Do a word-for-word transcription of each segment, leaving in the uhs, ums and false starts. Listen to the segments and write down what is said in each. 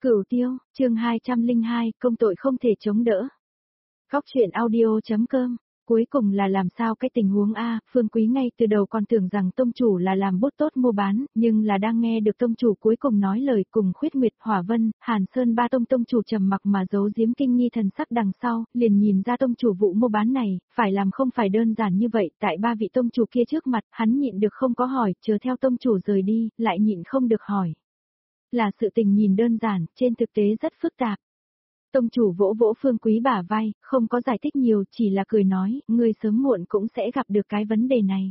Cửu Tiêu, chương hai trăm lẻ hai, công tội không thể chống đỡ. Góc truyện audio.com. Cuối cùng là làm sao cái tình huống A, Phương Quý ngay từ đầu còn tưởng rằng tông chủ là làm bút tốt mua bán, nhưng là đang nghe được tông chủ cuối cùng nói lời cùng Khuyết Nguyệt, Hỏa Vân, Hàn Sơn ba tông tông chủ trầm mặc mà giấu giếm kinh nghi thần sắc đằng sau, liền nhìn ra tông chủ vụ mua bán này, phải làm không phải đơn giản như vậy, tại ba vị tông chủ kia trước mặt, hắn nhịn được không có hỏi, chờ theo tông chủ rời đi, lại nhịn không được hỏi. Là sự tình nhìn đơn giản, trên thực tế rất phức tạp. Tông chủ vỗ vỗ Phương Quý bả vai, không có giải thích nhiều, chỉ là cười nói, ngươi sớm muộn cũng sẽ gặp được cái vấn đề này.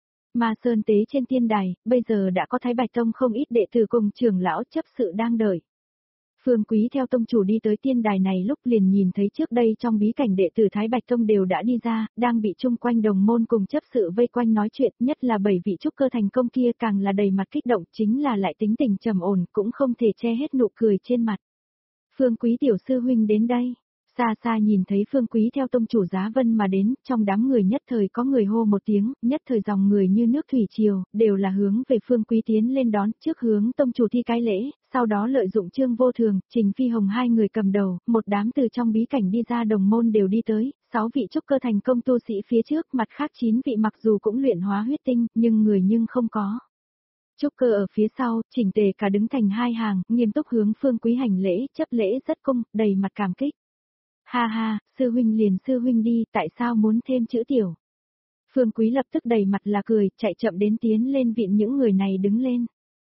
Ma Sơn tế trên tiên đài, bây giờ đã có Thái Bạch Tông không ít đệ tử cùng trưởng lão chấp sự đang đợi. Phương Quý theo tông chủ đi tới tiên đài này lúc liền nhìn thấy trước đây trong bí cảnh đệ tử Thái Bạch Tông đều đã đi ra, đang bị chung quanh đồng môn cùng chấp sự vây quanh nói chuyện, nhất là bảy vị trúc cơ thành công kia càng là đầy mặt kích động, chính là lại tính tình trầm ổn, cũng không thể che hết nụ cười trên mặt. Phương Quý tiểu sư huynh đến đây. Xa xa nhìn thấy Phương Quý theo tông chủ Giá Vân mà đến, trong đám người nhất thời có người hô một tiếng, nhất thời dòng người như nước thủy triều, đều là hướng về Phương Quý tiến lên đón, trước hướng tông chủ thi cái lễ, sau đó lợi dụng Trương Vô Thường, Trình Phi Hồng hai người cầm đầu, một đám từ trong bí cảnh đi ra đồng môn đều đi tới, sáu vị trúc cơ thành công tu sĩ phía trước, mặt khác chín vị mặc dù cũng luyện hóa huyết tinh, nhưng người nhưng không có. Trúc cơ ở phía sau, chỉnh tề cả đứng thành hai hàng, nghiêm túc hướng Phương Quý hành lễ, chấp lễ rất cung, đầy mặt cảm kích. Ha ha, sư huynh liền sư huynh đi, tại sao muốn thêm chữ tiểu? Phương Quý lập tức đầy mặt là cười, chạy chậm đến tiến lên viện những người này đứng lên.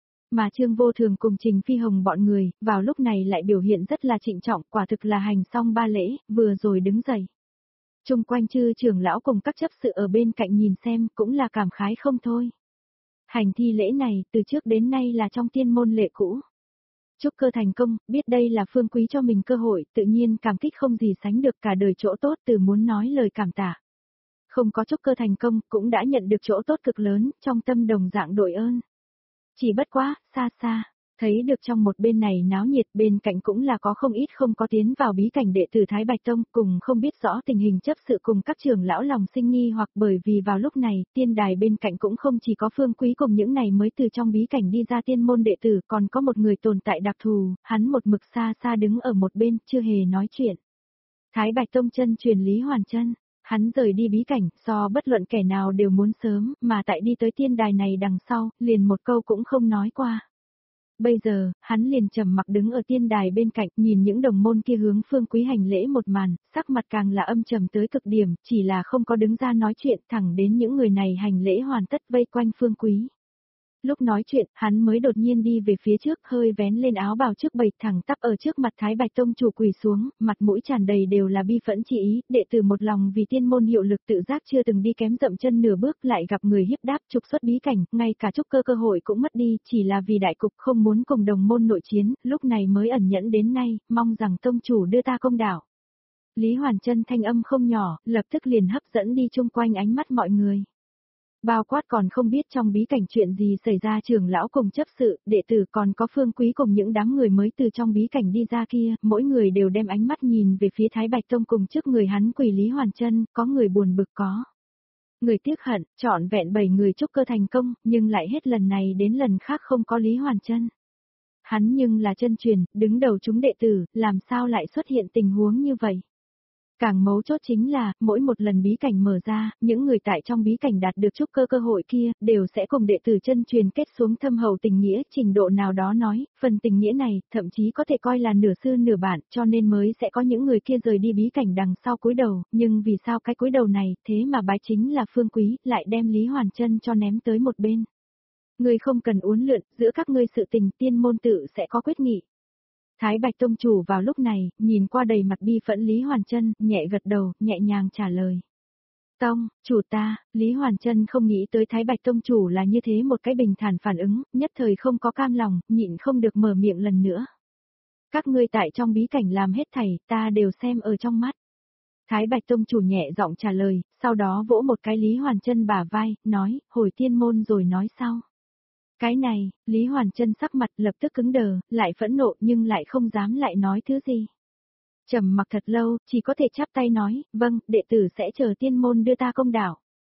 Mà Trương Vô Thường cùng Trình Phi Hồng bọn người, vào lúc này lại biểu hiện rất là trịnh trọng, quả thực là hành xong ba lễ, vừa rồi đứng dậy. Trung quanh chư trưởng lão cùng các chấp sự ở bên cạnh nhìn xem, cũng là cảm khái không thôi. Hành thi lễ này, từ trước đến nay là trong tiên môn lệ cũ. Trúc cơ thành công, biết đây là Phương Quý cho mình cơ hội, tự nhiên cảm kích không gì sánh được cả đời chỗ tốt từ muốn nói lời cảm tạ. Không có trúc cơ thành công, cũng đã nhận được chỗ tốt cực lớn, trong tâm đồng dạng đội ơn. Chỉ bất quá, xa xa, thấy được trong một bên này náo nhiệt, bên cạnh cũng là có không ít không có tiến vào bí cảnh đệ tử Thái Bạch Tông, cùng không biết rõ tình hình chấp sự cùng các trưởng lão lòng sinh nghi, hoặc bởi vì vào lúc này, tiên đài bên cạnh cũng không chỉ có Phương Quý cùng những này mới từ trong bí cảnh đi ra tiên môn đệ tử, còn có một người tồn tại đặc thù, hắn một mực xa xa đứng ở một bên, chưa hề nói chuyện. Thái Bạch Tông chân truyền Lý Hoàn Chân. Hắn rời đi bí cảnh, so bất luận kẻ nào đều muốn sớm, mà tại đi tới tiên đài này đằng sau, liền một câu cũng không nói qua. Bây giờ, hắn liền trầm mặc đứng ở tiên đài bên cạnh, nhìn những đồng môn kia hướng Phương Quý hành lễ một màn, sắc mặt càng là âm trầm tới cực điểm, chỉ là không có đứng ra nói chuyện, thẳng đến những người này hành lễ hoàn tất vây quanh Phương Quý. Lúc nói chuyện, hắn mới đột nhiên đi về phía trước, hơi vén lên áo bào trước bầy, thẳng tắp ở trước mặt Thái Bạch Tông chủ quỳ xuống, mặt mũi tràn đầy đều là bi phẫn chỉ ý, đệ tử một lòng vì tiên môn hiệu lực tự giác chưa từng đi kém dậm chân nửa bước, lại gặp người hiếp đáp trục xuất bí cảnh, ngay cả trúc cơ cơ hội cũng mất đi, chỉ là vì đại cục không muốn cùng đồng môn nội chiến, lúc này mới ẩn nhẫn đến nay, mong rằng tông chủ đưa ta công đạo. Lý Hoàn Chân thanh âm không nhỏ, lập tức liền hấp dẫn đi chung quanh ánh mắt mọi người. Bao quát còn không biết trong bí cảnh chuyện gì xảy ra, trưởng lão cùng chấp sự, đệ tử còn có Phương Quý cùng những đám người mới từ trong bí cảnh đi ra kia, mỗi người đều đem ánh mắt nhìn về phía Thái Bạch Tông cùng trước người hắn quỳ Lý Hoàn Chân, có người buồn bực có. Người tiếc hận, trọn vẹn bảy người trúc cơ thành công, nhưng lại hết lần này đến lần khác không có Lý Hoàn Chân. Hắn nhưng là chân truyền, đứng đầu chúng đệ tử, làm sao lại xuất hiện tình huống như vậy? Càng mấu chốt chính là, mỗi một lần bí cảnh mở ra, những người tại trong bí cảnh đạt được trúc cơ cơ hội kia, đều sẽ cùng đệ tử chân truyền kết xuống thâm hậu tình nghĩa, trình độ nào đó nói, phần tình nghĩa này, thậm chí có thể coi là nửa sư nửa bạn, cho nên mới sẽ có những người kia rời đi bí cảnh đằng sau cúi đầu, nhưng vì sao cái cúi đầu này, thế mà bái chính là Phương Quý, lại đem Lý Hoàn Chân cho ném tới một bên. Người không cần uốn lượn, giữa các ngươi sự tình tiên môn tự sẽ có quyết nghị. Thái Bạch Tông chủ vào lúc này, nhìn qua đầy mặt bi phẫn Lý Hoàn Chân, nhẹ gật đầu, nhẹ nhàng trả lời. Tông, chủ ta, Lý Hoàn Chân không nghĩ tới Thái Bạch Tông chủ là như thế một cái bình thản phản ứng, nhất thời không có cam lòng, nhịn không được mở miệng lần nữa. Các ngươi tại trong bí cảnh làm hết thảy, ta đều xem ở trong mắt. Thái Bạch Tông chủ nhẹ giọng trả lời, sau đó vỗ một cái Lý Hoàn Chân bả vai, nói, hồi tiên môn rồi nói sau. Cái này, Lý Hoàn Chân sắc mặt lập tức cứng đờ, lại phẫn nộ nhưng lại không dám lại nói thứ gì. Trầm mặc thật lâu, chỉ có thể chắp tay nói, vâng, đệ tử sẽ chờ tiên môn đưa ta công đạo.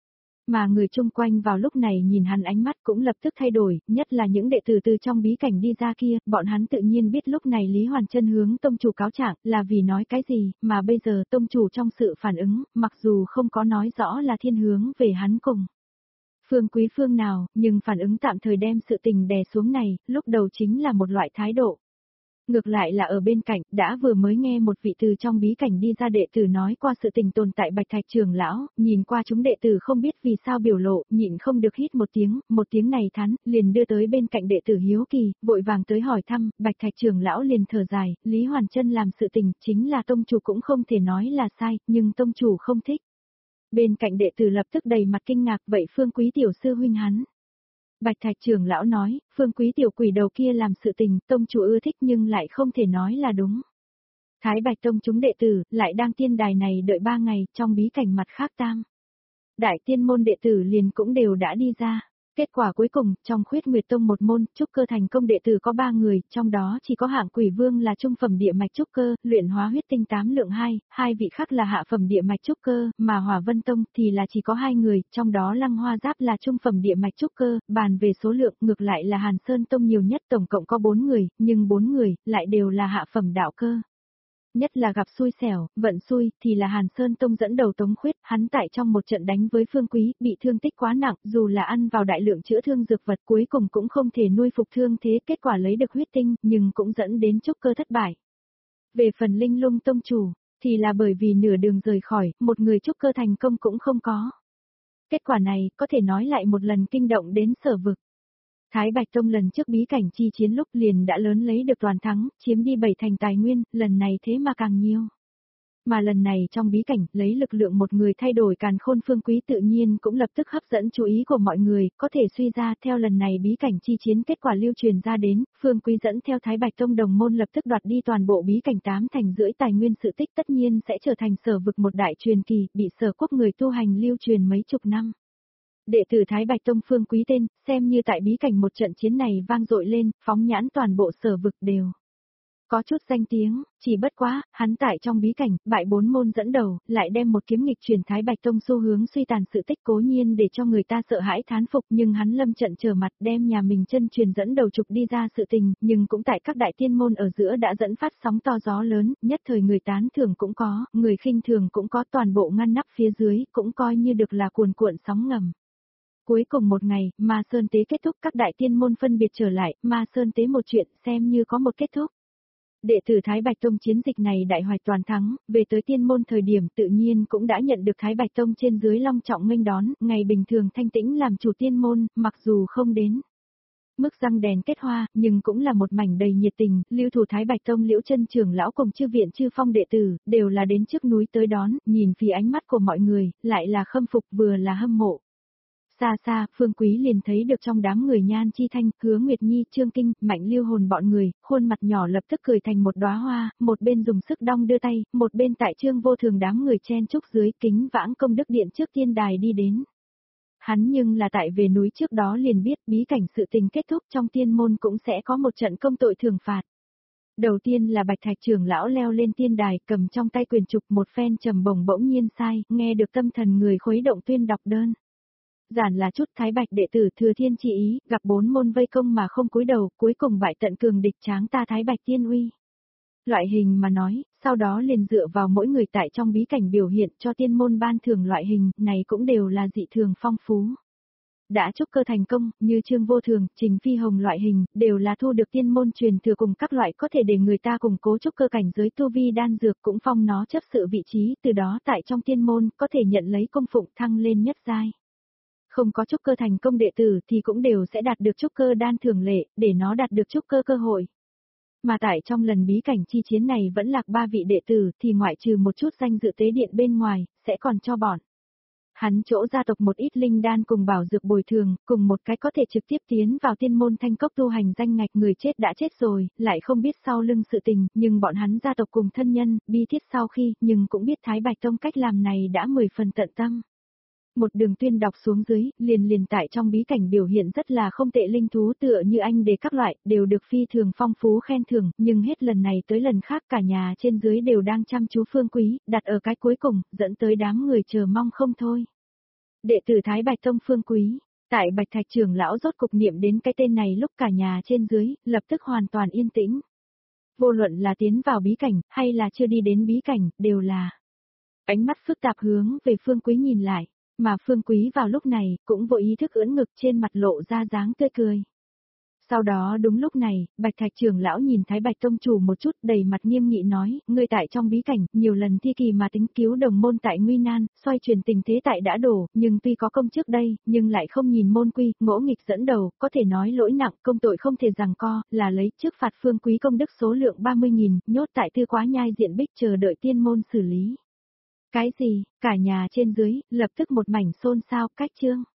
Mà người chung quanh vào lúc này nhìn hắn ánh mắt cũng lập tức thay đổi, nhất là những đệ tử từ trong bí cảnh đi ra kia, bọn hắn tự nhiên biết lúc này Lý Hoàn Chân hướng tông chủ cáo trạng là vì nói cái gì, mà bây giờ tông chủ trong sự phản ứng, mặc dù không có nói rõ là thiên hướng về hắn cùng Phương Quý phương nào, nhưng phản ứng tạm thời đem sự tình đè xuống này, lúc đầu chính là một loại thái độ. Ngược lại là ở bên cạnh, đã vừa mới nghe một vị từ trong bí cảnh đi ra đệ tử nói qua sự tình tồn tại Bạch Thạch trưởng lão, nhìn qua chúng đệ tử không biết vì sao biểu lộ, nhịn không được hít một tiếng, một tiếng này thắn, liền đưa tới bên cạnh đệ tử hiếu kỳ, vội vàng tới hỏi thăm, Bạch Thạch trưởng lão liền thở dài, Lý Hoàn Chân làm sự tình, chính là tông chủ cũng không thể nói là sai, nhưng tông chủ không thích. Bên cạnh đệ tử lập tức đầy mặt kinh ngạc, vậy Phương Quý tiểu sư huynh hắn. Bạch Thạch trưởng lão nói, Phương Quý tiểu quỷ đầu kia làm sự tình, tông chủ ưa thích nhưng lại không thể nói là đúng. Thái Bạch tông chúng đệ tử, lại đang tiên đài này đợi ba ngày, trong bí cảnh mặt khác tam. Đại tiên môn đệ tử liền cũng đều đã đi ra. Kết quả cuối cùng, trong Khuyết Nguyệt Tông một môn, trúc cơ thành công đệ tử có ba người, trong đó chỉ có hạng quỷ vương là trung phẩm địa mạch trúc cơ, luyện hóa huyết tinh tám lượng hai, hai vị khác là hạ phẩm địa mạch trúc cơ, mà Hỏa Vân Tông thì là chỉ có hai người, trong đó Lăng Hoa Giáp là trung phẩm địa mạch trúc cơ, bàn về số lượng, ngược lại là Hàn Sơn Tông nhiều nhất tổng cộng có bốn người, nhưng bốn người, lại đều là hạ phẩm đạo cơ. Nhất là gặp xui xẻo, vận xui, thì là Hàn Sơn Tông dẫn đầu Tống Khuyết, hắn tại trong một trận đánh với Phương Quý, bị thương tích quá nặng, dù là ăn vào đại lượng chữa thương dược vật cuối cùng cũng không thể nuôi phục thương thế, kết quả lấy được huyết tinh, nhưng cũng dẫn đến trúc cơ thất bại. Về phần Linh Lung Tông chủ, thì là bởi vì nửa đường rời khỏi, một người trúc cơ thành công cũng không có. Kết quả này, có thể nói lại một lần kinh động đến Sở Vực. Thái Bạch Tông lần trước bí cảnh chi chiến lúc liền đã lớn lấy được toàn thắng, chiếm đi bảy thành tài nguyên, lần này thế mà càng nhiều. Mà lần này trong bí cảnh, lấy lực lượng một người thay đổi càn khôn Phương Quý tự nhiên cũng lập tức hấp dẫn chú ý của mọi người, có thể suy ra theo lần này bí cảnh chi chiến kết quả lưu truyền ra đến, Phương Quý dẫn theo Thái Bạch Tông đồng môn lập tức đoạt đi toàn bộ bí cảnh tám thành rưỡi tài nguyên sự tích tất nhiên sẽ trở thành Sở Vực một đại truyền kỳ, bị Sở Quốc người tu hành lưu truyền mấy chục năm. Đệ tử Thái Bạch Tông Phương Quý tên, xem như tại bí cảnh một trận chiến này vang dội lên, phóng nhãn toàn bộ Sở Vực đều. Có chút danh tiếng, chỉ bất quá, hắn tại trong bí cảnh, bại bốn môn dẫn đầu, lại đem một kiếm nghịch truyền Thái Bạch Tông xu hướng suy tàn sự tích cố nhiên để cho người ta sợ hãi thán phục, nhưng hắn lâm trận trở mặt đem nhà mình chân truyền dẫn đầu trục đi ra sự tình, nhưng cũng tại các đại tiên môn ở giữa đã dẫn phát sóng to gió lớn, nhất thời người tán thưởng cũng có, người khinh thường cũng có, toàn bộ ngăn nắp phía dưới, cũng coi như được là cuồn cuộn sóng ngầm. Cuối cùng một ngày, Ma Sơn Tế kết thúc, các đại tiên môn phân biệt trở lại, Ma Sơn Tế một chuyện xem như có một kết thúc. Đệ tử Thái Bạch Tông chiến dịch này đại hoạch toàn thắng, về tới tiên môn thời điểm tự nhiên cũng đã nhận được Thái Bạch Tông trên dưới long trọng nghênh đón, ngày bình thường thanh tĩnh làm chủ tiên môn, mặc dù không đến mức răng đèn kết hoa, nhưng cũng là một mảnh đầy nhiệt tình, lưu thủ Thái Bạch Tông Liễu Chân trưởng lão cùng chư viện chư phong đệ tử, đều là đến trước núi tới đón, nhìn phía ánh mắt của mọi người, lại là khâm phục vừa là hâm mộ. Xa xa, Phương Quý liền thấy được trong đám người Nhan Chi Thanh, Hứa Nguyệt Nhi, Trương Kinh, Mạnh Lưu Hồn bọn người, khuôn mặt nhỏ lập tức cười thành một đóa hoa, một bên dùng sức đong đưa tay, một bên tại Trương Vô Thường đám người chen chúc dưới kính vãng công đức điện trước tiên đài đi đến. Hắn nhưng là tại về núi trước đó liền biết bí cảnh sự tình kết thúc trong tiên môn cũng sẽ có một trận công tội thường phạt. Đầu tiên là Bạch Thạch trưởng lão leo lên tiên đài, cầm trong tay quyền trục một phen trầm bổng bỗng nhiên sai, nghe được tâm thần người khuấy động tuyên đọc đơn. Giản là chút Thái Bạch đệ tử thừa thiên chỉ ý, gặp bốn môn vây công mà không cúi đầu, cuối cùng bại tận cường địch tráng ta Thái Bạch tiên uy. Loại hình mà nói, sau đó liền dựa vào mỗi người tại trong bí cảnh biểu hiện cho tiên môn ban thưởng loại hình, này cũng đều là dị thường phong phú. Đã trúc cơ thành công, như Trương Vô Thường, Trình Phi Hồng loại hình, đều là thu được tiên môn truyền thừa cùng các loại có thể để người ta củng cố trúc cơ cảnh giới tu vi đan dược cũng phong nó chấp sự vị trí, từ đó tại trong tiên môn có thể nhận lấy công phụng thăng lên nhất giai. Không có trúc cơ thành công đệ tử thì cũng đều sẽ đạt được trúc cơ đan thường lệ, để nó đạt được trúc cơ cơ hội. Mà tại trong lần bí cảnh chi chiến này vẫn lạc ba vị đệ tử thì ngoại trừ một chút danh dự tế điện bên ngoài, sẽ còn cho bọn hắn chỗ gia tộc một ít linh đan cùng bảo dược bồi thường, cùng một cái có thể trực tiếp tiến vào tiên môn thanh cốc tu hành danh ngạch người chết đã chết rồi, lại không biết sau lưng sự tình, nhưng bọn hắn gia tộc cùng thân nhân, bi thiết sau khi, nhưng cũng biết Thái Bạch Tông cách làm này đã mười phần tận tâm. Một đường tuyên đọc xuống dưới, liền liền tại trong bí cảnh biểu hiện rất là không tệ linh thú tựa như anh để các loại, đều được phi thường phong phú khen thưởng, nhưng hết lần này tới lần khác cả nhà trên dưới đều đang chăm chú Phương Quý, đặt ở cái cuối cùng, dẫn tới đám người chờ mong không thôi. Đệ tử Thái Bạch Tông Phương Quý, tại Bạch Thạch trưởng lão rốt cục niệm đến cái tên này lúc cả nhà trên dưới, lập tức hoàn toàn yên tĩnh. Vô luận là tiến vào bí cảnh, hay là chưa đi đến bí cảnh, đều là ánh mắt phức tạp hướng về Phương Quý nhìn lại, mà Phương Quý vào lúc này, cũng vô ý thức ưỡn ngực trên mặt lộ ra dáng tươi cười. Sau đó đúng lúc này, Bạch Thạch trưởng lão nhìn Thái Bạch Tông chủ một chút đầy mặt nghiêm nghị nói, ngươi tại trong bí cảnh, nhiều lần thi kỳ mà tính cứu đồng môn tại nguy nan, xoay chuyển tình thế tại đã đổ, nhưng tuy có công trước đây, nhưng lại không nhìn môn quy, ngỗ nghịch dẫn đầu, có thể nói lỗi nặng, công tội không thể giằng co, là lấy trước phạt Phương Quý công đức số lượng ba mươi nghìn, nhốt tại Tư Quá Nhai diện bích chờ đợi tiên môn xử lý. Cái gì, cả nhà trên dưới, lập tức một mảnh xôn xao, cách chương.